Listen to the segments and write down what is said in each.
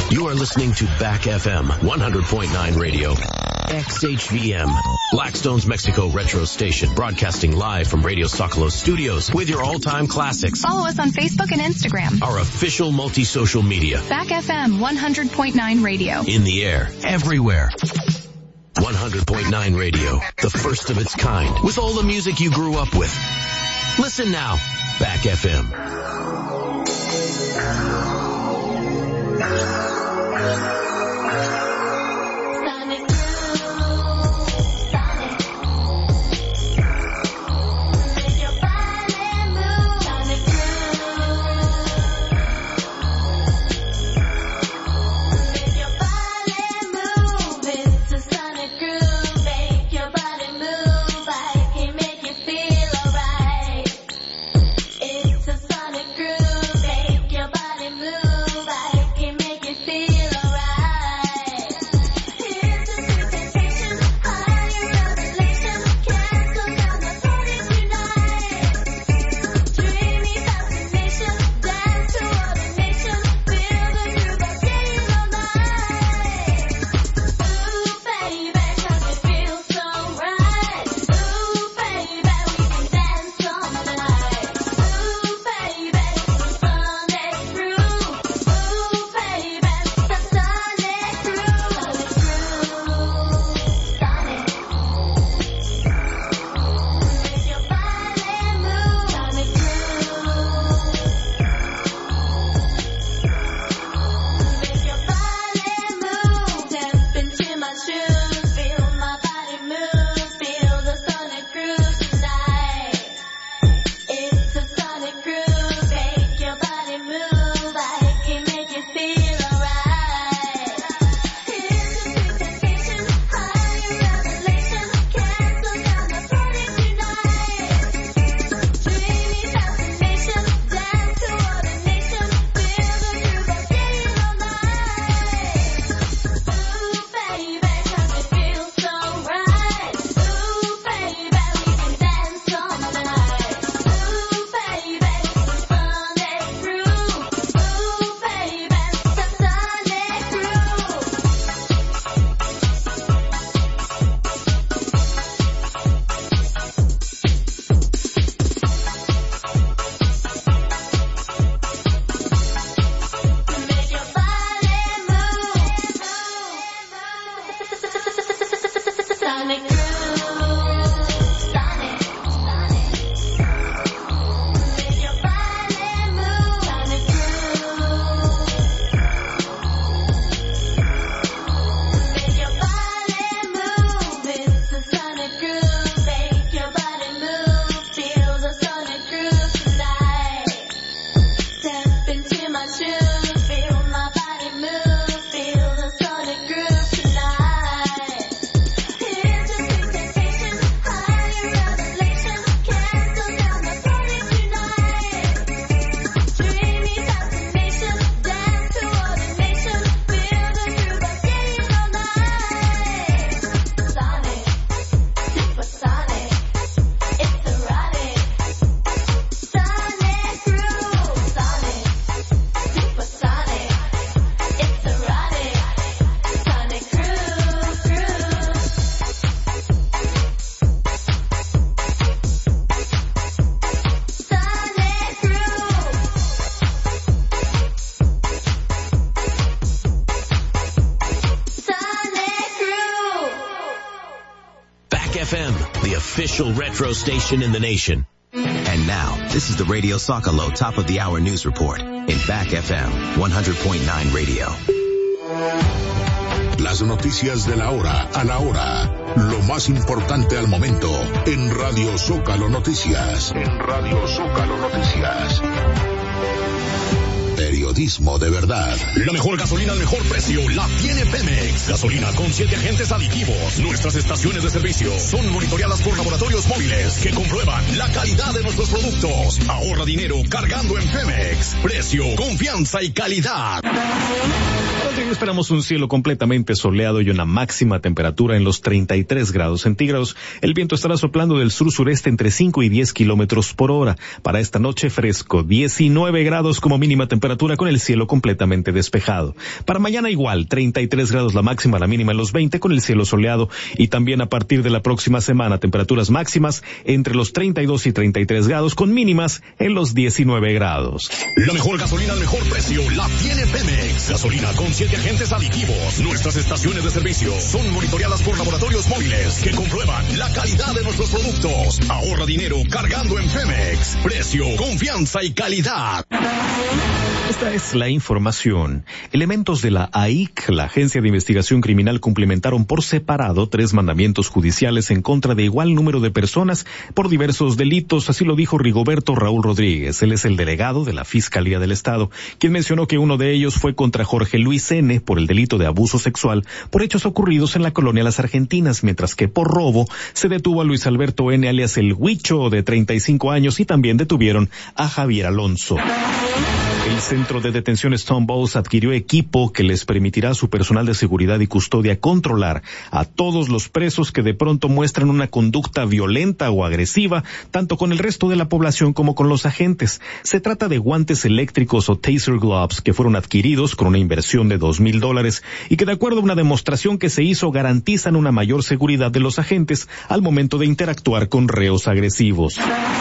You are listening to Back FM 100.9 Radio. XHVM, Blackstone's Mexico Retro Station, broadcasting live from Radio Zocalo Studios with your all-time classics. Follow us on Facebook and Instagram. Our official multi-social media. Back FM 100.9 Radio. In the air, everywhere. 100.9 Radio, the first of its kind, with all the music you grew up with. Listen now, Back FM. Official retro station in the nation. And now, this is the Radio Zocalo top of the hour news report in Back FM 100.9 Radio. Las noticias de la hora a la hora. Lo más importante al momento en Radio Zocalo Noticias. En Radio Zocalo Noticias. Periodismo de verdad. La mejor gasolina al mejor precio la tiene Pemex. Gasolina con 7 agentes aditivos. Nuestras estaciones de servicio son monitoreadas por laboratorios móviles que comprueban la calidad de nuestros productos. Ahorra dinero cargando en Pemex. Precio, confianza y calidad. Hoy esperamos un cielo completamente soleado y una máxima temperatura en los 33 grados centígrados. El viento estará soplando del sur-sureste entre 5 y 10 kilómetros por hora. Para esta noche fresco, 19 grados como mínima temperatura con el cielo completamente despejado. Para mañana igual, 33 grados la máxima, la mínima en los 20 con el cielo soleado. Y también a partir de la próxima semana, temperaturas máximas entre los 32 y 33 grados con mínimas en los 19 grados. La mejor gasolina al mejor precio la tiene Pemex. Gasolina con 7 agentes aditivos. Nuestras estaciones de servicio son monitoreadas por laboratorios móviles que comprueban la calidad de nuestros productos. Ahorra dinero cargando en Pemex. Precio, confianza y calidad. Esta es la información. Elementos de la AIC, la Agencia de Investigación Criminal, cumplimentaron por separado 3 mandamientos judiciales en contra de igual número de personas por diversos delitos. Así lo dijo Rigoberto Raúl Rodríguez. Él es el delegado de la Fiscalía del Estado, quien mencionó que uno de ellos fue contra Jorge Luis N. por el delito de abuso sexual por hechos ocurridos en la colonia Las Argentinas, mientras que por robo se detuvo a Luis Alberto N. alias El Huicho, de 35 años, y también detuvieron a Javier Alonso. El Centro de Detención Stone Balls adquirió equipo que les permitirá a su personal de seguridad y custodia controlar a todos los presos que de pronto muestran una conducta violenta o agresiva, tanto con el resto de la población como con los agentes. Se trata de guantes eléctricos o taser gloves que fueron adquiridos con una inversión de $2,000 y que, de acuerdo a una demostración que se hizo, garantizan una mayor seguridad de los agentes al momento de interactuar con reos agresivos.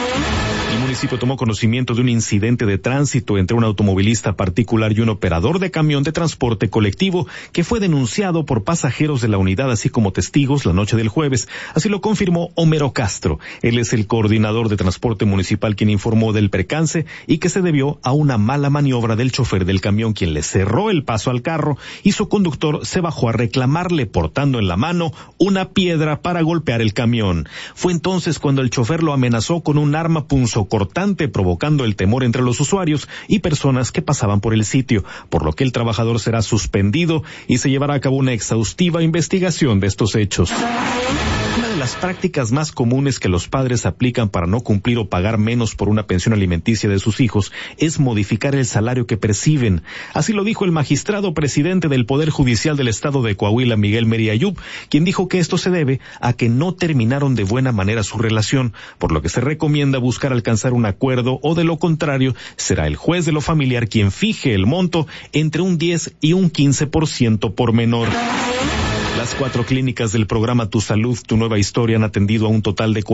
El municipio tomó conocimiento de un incidente de tránsito entre un automovilista particular y un operador de camión de transporte colectivo que fue denunciado por pasajeros de la unidad así como testigos la noche del jueves. Así lo confirmó Homero Castro. Él es el coordinador de transporte municipal quien informó del percance y que se debió a una mala maniobra del chofer del camión, quien le cerró el paso al carro y su conductor se bajó a reclamarle portando en la mano una piedra para golpear el camión. Fue entonces cuando el chofer lo amenazó con un arma punzocortante, provocando el temor entre los usuarios y personas que pasaban por el sitio, por lo que el trabajador será suspendido y se llevará a cabo una exhaustiva investigación de estos hechos. Una de las prácticas más comunes que los padres aplican para no cumplir o pagar menos por una pensión alimenticia de sus hijos es modificar el salario que perciben. Así lo dijo el magistrado presidente del Poder Judicial del Estado de Coahuila, Miguel Meri Ayub, quien dijo que esto se debe a que no terminaron de buena manera su relación, por lo que se recomienda buscar alcanzar un acuerdo, o de lo contrario será el juez de lo familiar quien fije el monto entre un 10 y un 15% por menor. Las 4 clínicas del programa Tu Salud, Tu Nueva Historia han atendido a un total de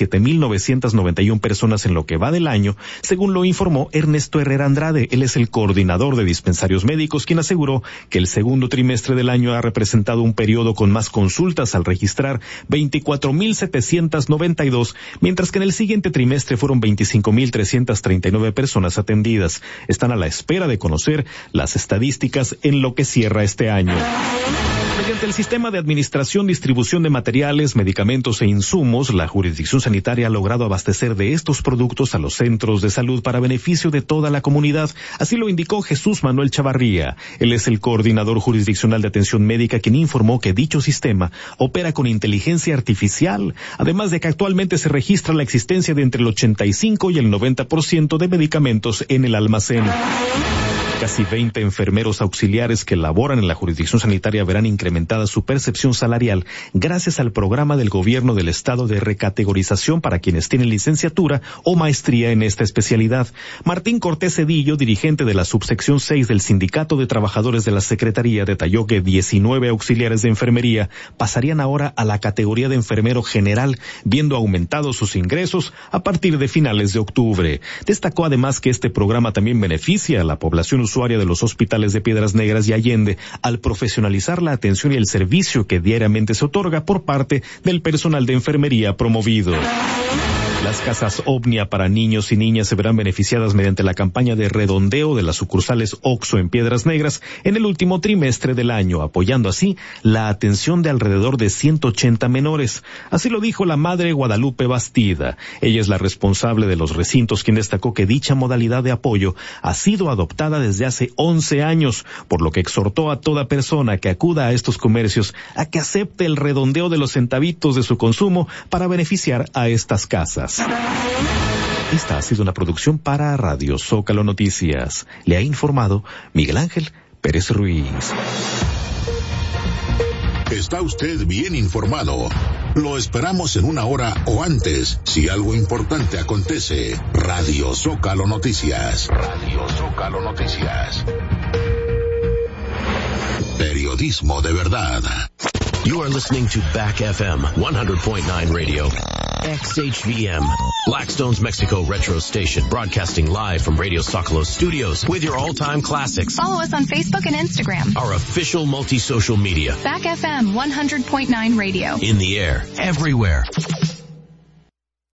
47,991 personas en lo que va del año, según lo informó Ernesto Herrera Andrade. Él es el coordinador de dispensarios médicos, quien aseguró que el segundo trimestre del año ha representado un periodo con más consultas al registrar 24,792, mientras que en el siguiente trimestre fueron 25,339 personas atendidas. Están a la espera de conocer las estadísticas en lo que cierra este año. Mediante el sistema de administración, distribución de materiales, medicamentos e insumos, la jurisdicción sanitaria ha logrado abastecer de estos productos a los centros de salud para beneficio de toda la comunidad. Así lo indicó Jesús Manuel Chavarría. Él es el coordinador jurisdiccional de atención médica, quien informó que dicho sistema opera con inteligencia artificial, además de que actualmente se registra la existencia de entre el 85 y el 90% de medicamentos en el almacén. Casi 20 enfermeros auxiliares que laboran en la jurisdicción sanitaria verán incrementada su percepción salarial gracias al programa del gobierno del estado de recategorización para quienes tienen licenciatura o maestría en esta especialidad. Martín Cortés Cedillo, dirigente de la subsección 6 del Sindicato de Trabajadores de la Secretaría, detalló que 19 auxiliares de enfermería pasarían ahora a la categoría de enfermero general, viendo aumentados sus ingresos a partir de finales de octubre. Destacó además que este programa también beneficia a la población usuaria de los hospitales de Piedras Negras y Allende al profesionalizar la atención y el servicio que diariamente se otorga por parte del personal de enfermería promovido. Las casas Omnia para niños y niñas se verán beneficiadas mediante la campaña de redondeo de las sucursales OXXO en Piedras Negras en el último trimestre del año, apoyando así la atención de alrededor de 180 menores. Así lo dijo la madre Guadalupe Bastida. Ella es la responsable de los recintos, quien destacó que dicha modalidad de apoyo ha sido adoptada desde hace 11 años, por lo que exhortó a toda persona que acuda a estos comercios a que acepte el redondeo de los centavitos de su consumo para beneficiar a estas casas. Esta ha sido una producción para Radio Zócalo Noticias. Le ha informado Miguel Ángel Pérez. Pérez Ruiz. Está usted bien informado. Lo esperamos en una hora o antes, si algo importante acontece. Radio Zócalo Noticias. Radio Zócalo Noticias. Periodismo de verdad. You are listening to Back FM 100.9 Radio. XHVM, Blackstone's Mexico Retro Station, broadcasting live from Radio Zócalo Studios with your all-time classics. Follow us on Facebook and Instagram. Our official multi-social media. Back FM 100.9 Radio. In the air, everywhere.